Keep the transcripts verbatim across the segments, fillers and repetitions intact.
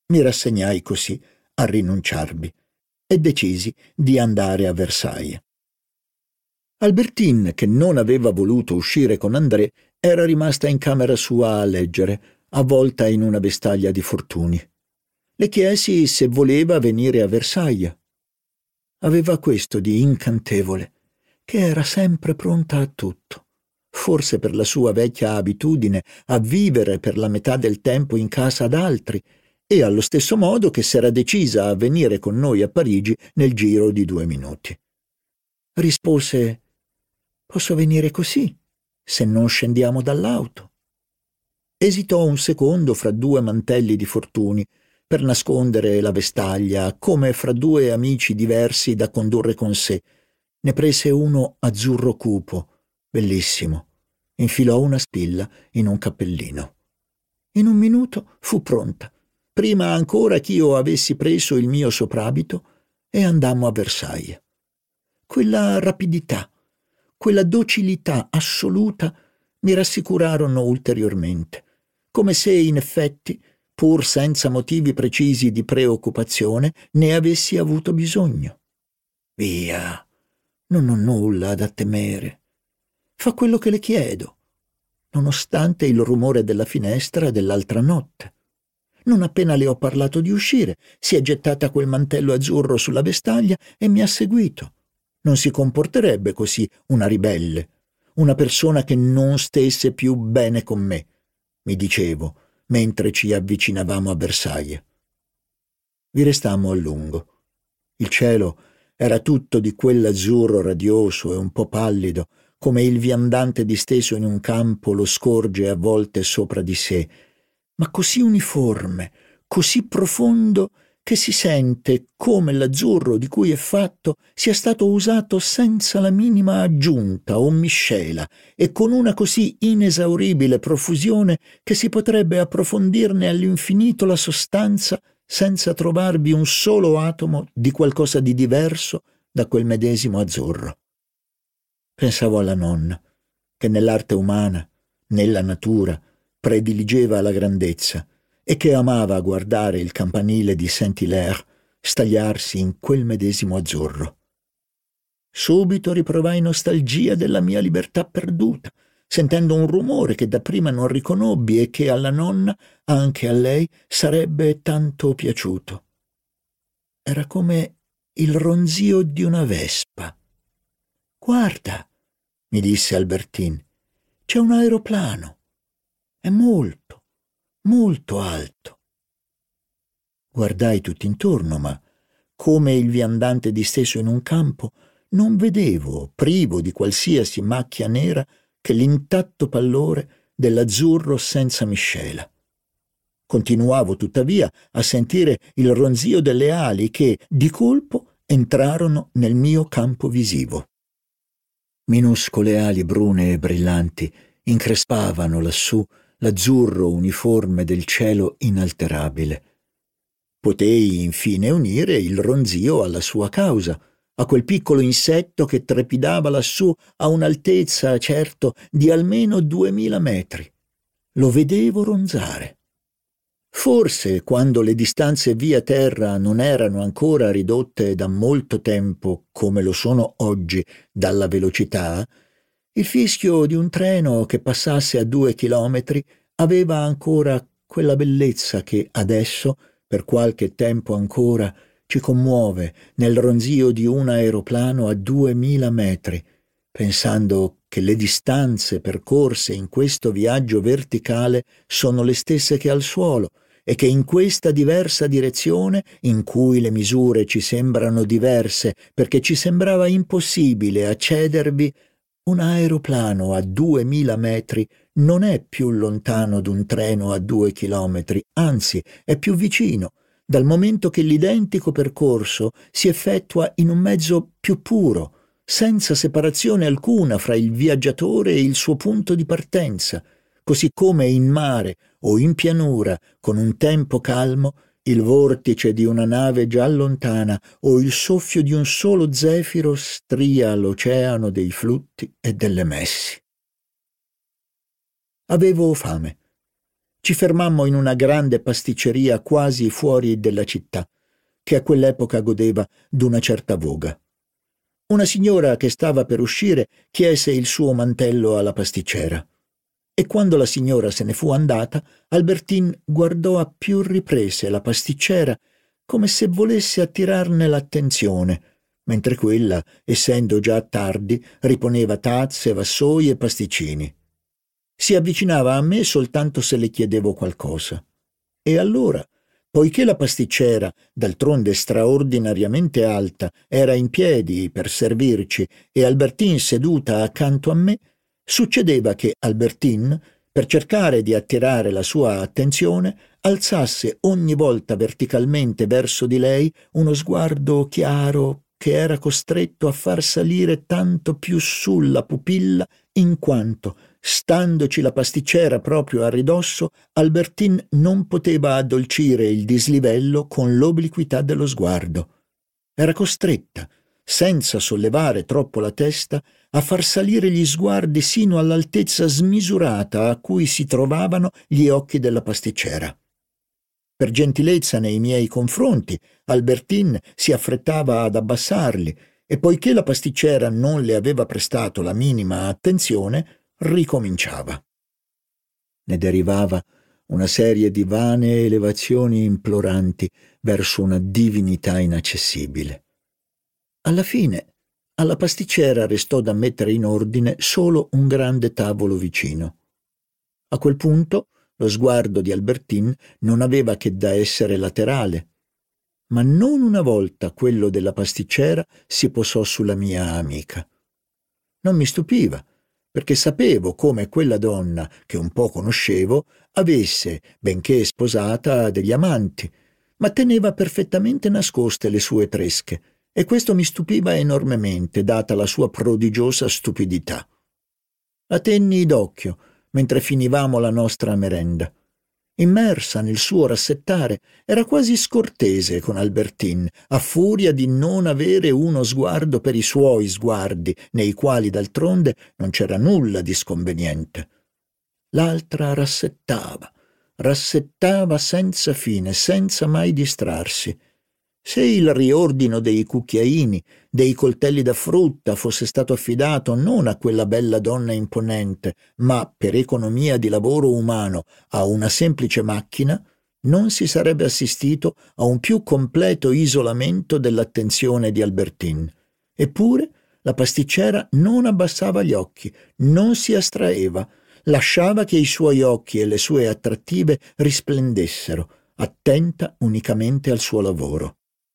Mi rassegnai così a rinunciarvi e decisi di andare a Versailles. Albertine, che non aveva voluto uscire con André, era rimasta in camera sua a leggere, avvolta in una vestaglia di fortuni. Le chiesi se voleva venire a Versailles. Aveva questo di incantevole, che era sempre pronta a tutto, forse per la sua vecchia abitudine a vivere per la metà del tempo in casa d'altri, e allo stesso modo che s'era decisa a venire con noi a Parigi nel giro di due minuti. Rispose: «Posso venire così, se non scendiamo dall'auto». Esitò un secondo fra due mantelli di fortuni, per nascondere la vestaglia, come fra due amici diversi da condurre con sé. Ne prese uno azzurro cupo, bellissimo. Infilò una spilla in un cappellino. In un minuto fu pronta, prima ancora ch'io avessi preso il mio soprabito, e andammo a Versailles. Quella rapidità, quella docilità assoluta mi rassicurarono ulteriormente, come se in effetti, pur senza motivi precisi di preoccupazione, ne avessi avuto bisogno. Via, non ho nulla da temere. Fa quello che le chiedo, nonostante il rumore della finestra dell'altra notte. Non appena le ho parlato di uscire, si è gettata quel mantello azzurro sulla vestaglia e mi ha seguito. Non si comporterebbe così una ribelle, una persona che non stesse più bene con me, mi dicevo, mentre ci avvicinavamo a Versailles. Vi restammo a lungo. Il cielo era tutto di quell'azzurro radioso e un po' pallido, come il viandante disteso in un campo lo scorge a volte sopra di sé, ma così uniforme, così profondo, che si sente come l'azzurro di cui è fatto sia stato usato senza la minima aggiunta o miscela e con una così inesauribile profusione che si potrebbe approfondirne all'infinito la sostanza senza trovarvi un solo atomo di qualcosa di diverso da quel medesimo azzurro. Pensavo alla nonna, che nell'arte umana, nella natura, prediligeva la grandezza e che amava guardare il campanile di Saint-Hilaire stagliarsi in quel medesimo azzurro. Subito riprovai nostalgia della mia libertà perduta, sentendo un rumore che dapprima non riconobbi e che alla nonna, anche a lei, sarebbe tanto piaciuto. Era come il ronzio di una vespa. «Guarda», mi disse Albertine, «c'è un aeroplano. È molto, molto alto». Guardai tutt'intorno, ma, come il viandante disteso in un campo, non vedevo, privo di qualsiasi macchia nera, che l'intatto pallore dell'azzurro senza miscela. Continuavo tuttavia a sentire il ronzio delle ali che, di colpo, entrarono nel mio campo visivo. Minuscole ali brune e brillanti increspavano lassù l'azzurro uniforme del cielo inalterabile. Potei infine unire il ronzio alla sua causa, a quel piccolo insetto che trepidava lassù a un'altezza, certo, di almeno duemila metri. Lo vedevo ronzare. Forse, quando le distanze via terra non erano ancora ridotte da molto tempo, come lo sono oggi dalla velocità, il fischio di un treno che passasse a due chilometri aveva ancora quella bellezza che adesso, per qualche tempo ancora, ci commuove nel ronzio di un aeroplano a duemila metri, pensando che le distanze percorse in questo viaggio verticale sono le stesse che al suolo e che in questa diversa direzione, in cui le misure ci sembrano diverse perché ci sembrava impossibile accedervi, un aeroplano a duemila metri non è più lontano d'un treno a due chilometri, anzi è più vicino, dal momento che l'identico percorso si effettua in un mezzo più puro, senza separazione alcuna fra il viaggiatore e il suo punto di partenza, così come in mare o in pianura, con un tempo calmo, il vortice di una nave già lontana o il soffio di un solo zefiro stria l'oceano dei flutti e delle messi. Avevo fame Ci fermammo in una grande pasticceria quasi fuori della città, che a quell'epoca godeva d'una certa voga. Una signora che stava per uscire chiese il suo mantello alla pasticcera. E quando la signora se ne fu andata, Albertine guardò a più riprese la pasticcera come se volesse attirarne l'attenzione, mentre quella, essendo già tardi, riponeva tazze, vassoi e pasticcini. Si avvicinava a me soltanto se le chiedevo qualcosa. E allora, poiché la pasticcera, d'altronde straordinariamente alta, era in piedi per servirci e Albertine seduta accanto a me, succedeva che Albertine, per cercare di attirare la sua attenzione, alzasse ogni volta verticalmente verso di lei uno sguardo chiaro che era costretto a far salire tanto più sulla pupilla in quanto, standoci la pasticcera proprio a ridosso, Albertine non poteva addolcire il dislivello con l'obliquità dello sguardo. Era costretta, senza sollevare troppo la testa, a far salire gli sguardi sino all'altezza smisurata a cui si trovavano gli occhi della pasticcera. Per gentilezza nei miei confronti, Albertine si affrettava ad abbassarli e poiché la pasticcera non le aveva prestato la minima attenzione, ricominciava. Ne derivava una serie di vane elevazioni imploranti verso una divinità inaccessibile. Alla fine, alla pasticcera restò da mettere in ordine solo un grande tavolo vicino. A quel punto lo sguardo di Albertine non aveva che da essere laterale, ma non una volta quello della pasticcera si posò sulla mia amica. Non mi stupiva, perché sapevo come quella donna, che un po' conoscevo, avesse, benché sposata, degli amanti, ma teneva perfettamente nascoste le sue tresche, e questo mi stupiva enormemente, data la sua prodigiosa stupidità. La tenni d'occhio mentre finivamo la nostra merenda. Immersa nel suo rassettare, era quasi scortese con Albertine, a furia di non avere uno sguardo per i suoi sguardi, nei quali d'altronde non c'era nulla di sconveniente. L'altra rassettava, rassettava senza fine, senza mai distrarsi. Se il riordino dei cucchiaini, dei coltelli da frutta fosse stato affidato non a quella bella donna imponente, ma per economia di lavoro umano a una semplice macchina, non si sarebbe assistito a un più completo isolamento dell'attenzione di Albertine. Eppure la pasticcera non abbassava gli occhi, non si astraeva, lasciava che i suoi occhi e le sue attrattive risplendessero, attenta unicamente al suo lavoro.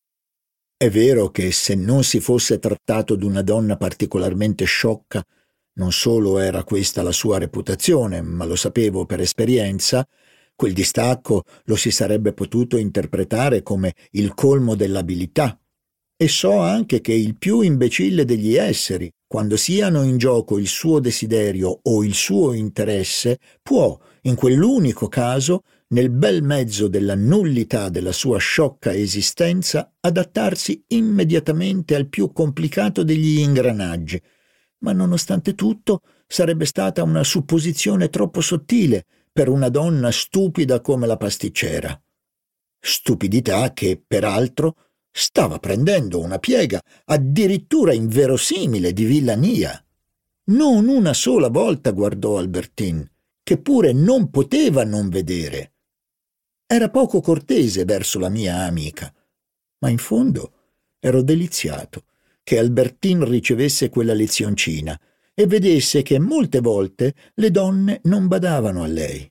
È vero che se non si fosse trattato d'una donna particolarmente sciocca, non solo era questa la sua reputazione, ma lo sapevo per esperienza, quel distacco lo si sarebbe potuto interpretare come il colmo dell'abilità. E so anche che il più imbecille degli esseri, quando siano in gioco il suo desiderio o il suo interesse, può, in quell'unico caso, nel bel mezzo della nullità della sua sciocca esistenza, adattarsi immediatamente al più complicato degli ingranaggi, ma nonostante tutto sarebbe stata una supposizione troppo sottile per una donna stupida come la pasticcera. Stupidità che, peraltro, stava prendendo una piega addirittura inverosimile di villania. Non una sola volta guardò Albertine, che pure non poteva non vedere. Era poco cortese verso la mia amica, ma in fondo ero deliziato che Albertine ricevesse quella lezioncina e vedesse che molte volte le donne non badavano a lei.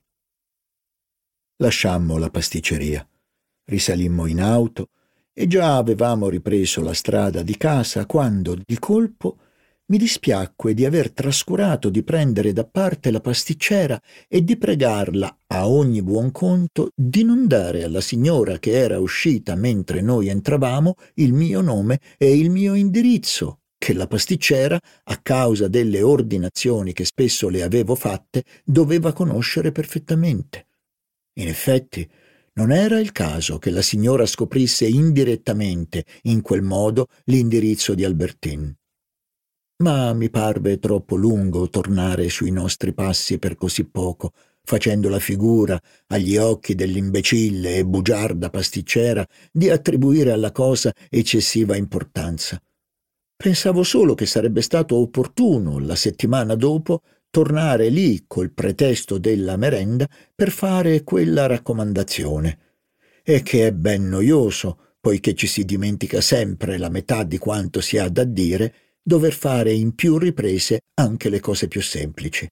Lasciammo la pasticceria, risalimmo in auto e già avevamo ripreso la strada di casa quando, di colpo, mi dispiacque di aver trascurato di prendere da parte la pasticcera e di pregarla, a ogni buon conto, di non dare alla signora che era uscita mentre noi entravamo il mio nome e il mio indirizzo, che la pasticcera, a causa delle ordinazioni che spesso le avevo fatte, doveva conoscere perfettamente. In effetti, non era il caso che la signora scoprisse indirettamente, in quel modo, l'indirizzo di Albertine. Ma mi parve troppo lungo tornare sui nostri passi per così poco, facendo la figura agli occhi dell'imbecille e bugiarda pasticcera di attribuire alla cosa eccessiva importanza. Pensavo solo che sarebbe stato opportuno, la settimana dopo, tornare lì col pretesto della merenda per fare quella raccomandazione, e che è ben noioso, poiché ci si dimentica sempre la metà di quanto si ha da dire, dover fare in più riprese anche le cose più semplici.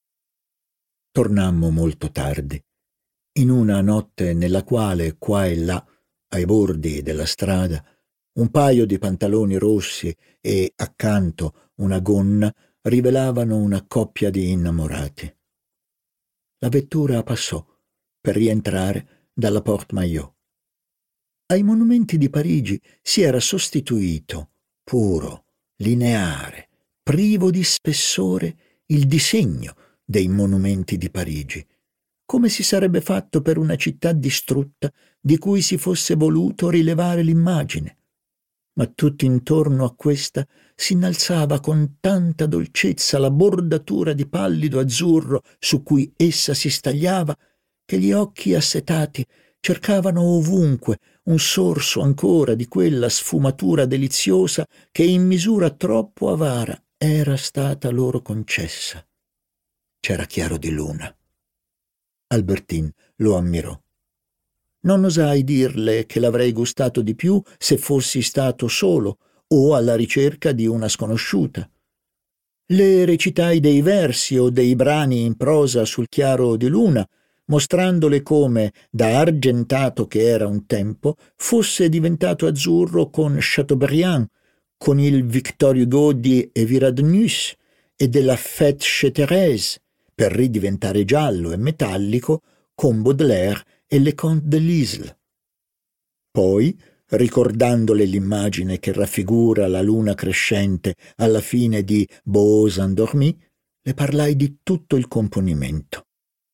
Tornammo molto tardi, in una notte nella quale qua e là, ai bordi della strada, un paio di pantaloni rossi e accanto una gonna rivelavano una coppia di innamorati. La vettura passò per rientrare dalla Porte Maillot. Ai monumenti di Parigi si era sostituito, puro, lineare, privo di spessore, il disegno dei monumenti di Parigi, come si sarebbe fatto per una città distrutta di cui si fosse voluto rilevare l'immagine. Ma tutto intorno a questa si innalzava con tanta dolcezza la bordatura di pallido azzurro su cui essa si stagliava, che gli occhi assetati cercavano ovunque un sorso ancora di quella sfumatura deliziosa che in misura troppo avara era stata loro concessa. C'era chiaro di luna. Albertine lo ammirò. Non osai dirle che l'avrei gustato di più se fossi stato solo o alla ricerca di una sconosciuta. Le recitai dei versi o dei brani in prosa sul chiaro di luna, mostrandole come, da argentato che era un tempo, fosse diventato azzurro con Chateaubriand, con il Victor Hugo di Eviradnus e della Fête chez Thérèse, per ridiventare giallo e metallico con Baudelaire e Le Conte de Lisle. Poi, ricordandole l'immagine che raffigura la luna crescente alla fine di Beaux endormis, le parlai di tutto il componimento.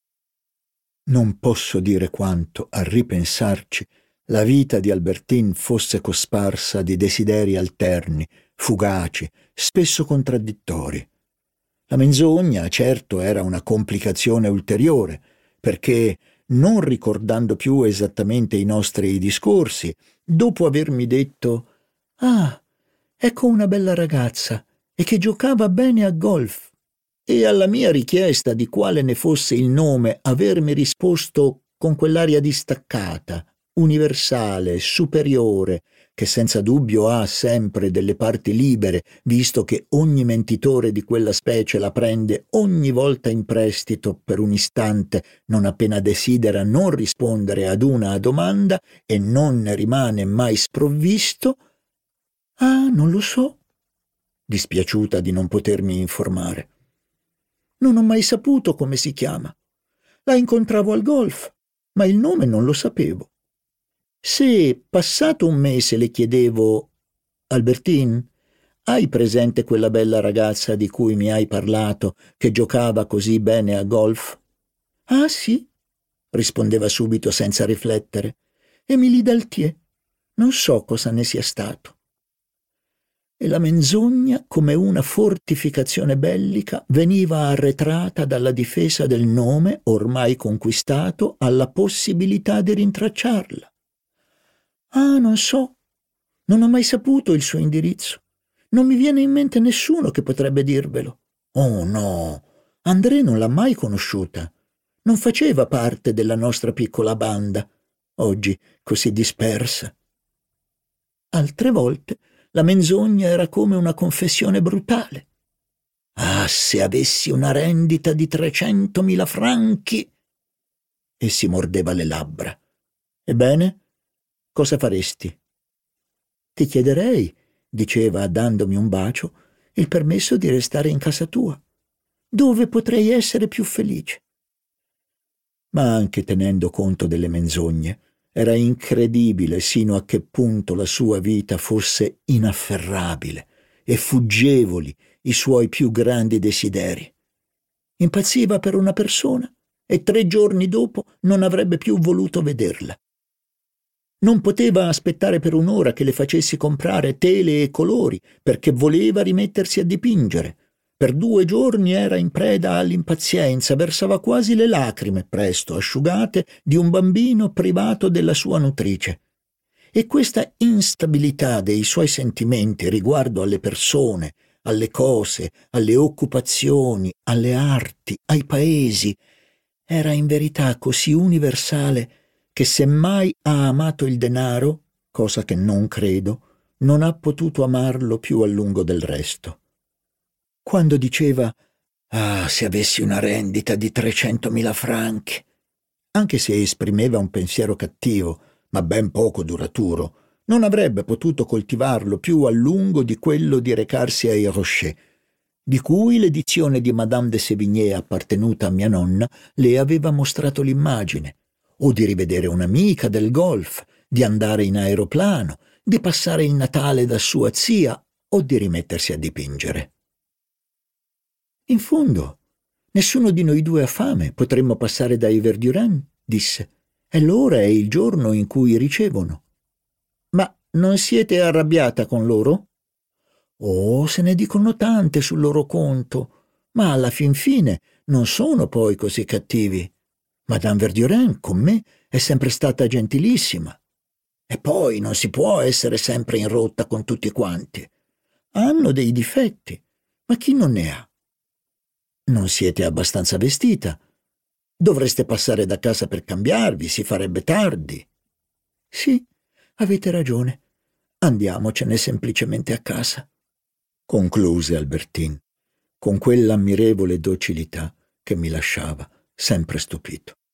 Non posso dire quanto, a ripensarci, la vita di Albertine fosse cosparsa di desideri alterni, fugaci, spesso contraddittori. La menzogna, certo, era una complicazione ulteriore, perché, non ricordando più esattamente i nostri discorsi, dopo avermi detto «Ah, ecco una bella ragazza e che giocava bene a golf», e alla mia richiesta di quale ne fosse il nome avermi risposto con quell'aria distaccata, universale, superiore, che senza dubbio ha sempre delle parti libere, visto che ogni mentitore di quella specie la prende ogni volta in prestito per un istante, non appena desidera non rispondere ad una domanda e non ne rimane mai sprovvisto. «Ah, non lo so», dispiaciuta di non potermi informare. «Non ho mai saputo come si chiama. La incontravo al golf, ma il nome non lo sapevo. Se, passato un mese, le chiedevo «Albertine, hai presente quella bella ragazza di cui mi hai parlato, che giocava così bene a golf?» «Ah, sì», rispondeva subito senza riflettere. «Émilie Daltier. Non so cosa ne sia stato». E la menzogna, come una fortificazione bellica, veniva arretrata dalla difesa del nome ormai conquistato alla possibilità di rintracciarla. «Ah, non so. Non ho mai saputo il suo indirizzo. Non mi viene in mente nessuno che potrebbe dirvelo». «Oh no, André non l'ha mai conosciuta. Non faceva parte della nostra piccola banda, oggi così dispersa». Altre volte la menzogna era come una confessione brutale. «Ah, se avessi una rendita di trecentomila franchi!» E si mordeva le labbra. «Ebbene, cosa faresti?» «Ti chiederei», diceva dandomi un bacio, «il permesso di restare in casa tua, dove potrei essere più felice». Ma anche tenendo conto delle menzogne, era incredibile sino a che punto la sua vita fosse inafferrabile e fuggevoli i suoi più grandi desideri. Impazziva per una persona e tre giorni dopo non avrebbe più voluto vederla. Non poteva aspettare per un'ora che le facessi comprare tele e colori perché voleva rimettersi a dipingere, Per due giorni era in preda all'impazienza, versava quasi le lacrime, presto asciugate, di un bambino privato della sua nutrice. E questa instabilità dei suoi sentimenti riguardo alle persone, alle cose, alle occupazioni, alle arti, ai paesi, era in verità così universale che se mai ha amato il denaro, cosa che non credo, non ha potuto amarlo più a lungo del resto. Quando diceva «Ah, se avessi una rendita di trecentomila franchi», anche se esprimeva un pensiero cattivo, ma ben poco duraturo, non avrebbe potuto coltivarlo più a lungo di quello di recarsi ai Rocher, di cui l'edizione di Madame de Sévigné appartenuta a mia nonna le aveva mostrato l'immagine, o di rivedere un'amica del golf, di andare in aeroplano, di passare il Natale da sua zia o di rimettersi a dipingere. «In fondo, nessuno di noi due ha fame, potremmo passare dai Verdurins», disse. «E l'ora è il giorno in cui ricevono». «Ma non siete arrabbiata con loro?» «Oh, se ne dicono tante sul loro conto, ma alla fin fine non sono poi così cattivi. Madame Verdurin con me è sempre stata gentilissima. E poi non si può essere sempre in rotta con tutti quanti. Hanno dei difetti, ma chi non ne ha? Non siete abbastanza vestita. Dovreste passare da casa per cambiarvi, si farebbe tardi». «Sì, avete ragione. Andiamocene semplicemente a casa», concluse Albertine, con quell'ammirevole docilità che mi lasciava sempre stupito.